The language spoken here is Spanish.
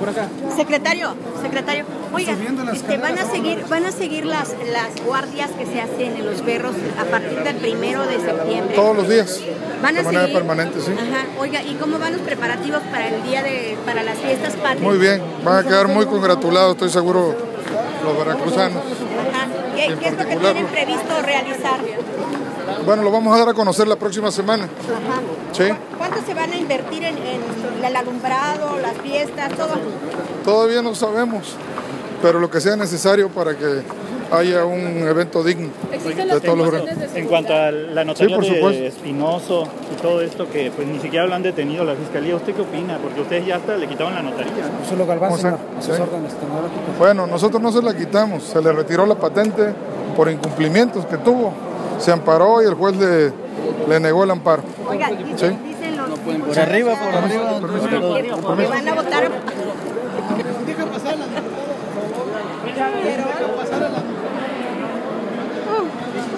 por acá. Secretario, oiga, van a seguir las guardias que se hacen en Los Berros a partir del 1 de septiembre. Todos los días, van a de manera seguir permanente, sí. Ajá. Oiga, ¿y cómo van los preparativos para el día para las fiestas patrias? Muy bien, van a quedar muy congratulados, estoy seguro, los veracruzanos. Ajá. ¿Qué es lo que tienen previsto realizar? Bueno, lo vamos a dar a conocer la próxima semana. Ajá. ¿Sí? ¿Cuánto se van a invertir en el alumbrado, las fiestas, todo? Todavía no sabemos, pero lo que sea necesario para que haya un evento digno de todos los veracruzanos. En cuanto a la notaría Sí, de Espinoso y todo esto, que pues ni siquiera lo han detenido la Fiscalía, ¿usted qué opina? Porque ustedes ya hasta le quitaron la notaría, ¿no? Solo Galván, señor, ¿Sí? a sus órdenes tecnológicas. Bueno, nosotros no se la quitamos, se le retiró la patente por incumplimientos que tuvo, se amparó y el juez le negó el amparo. Oiga, ¿Sí? dicen los... Por arriba. Que van a votar... Deja pasar la...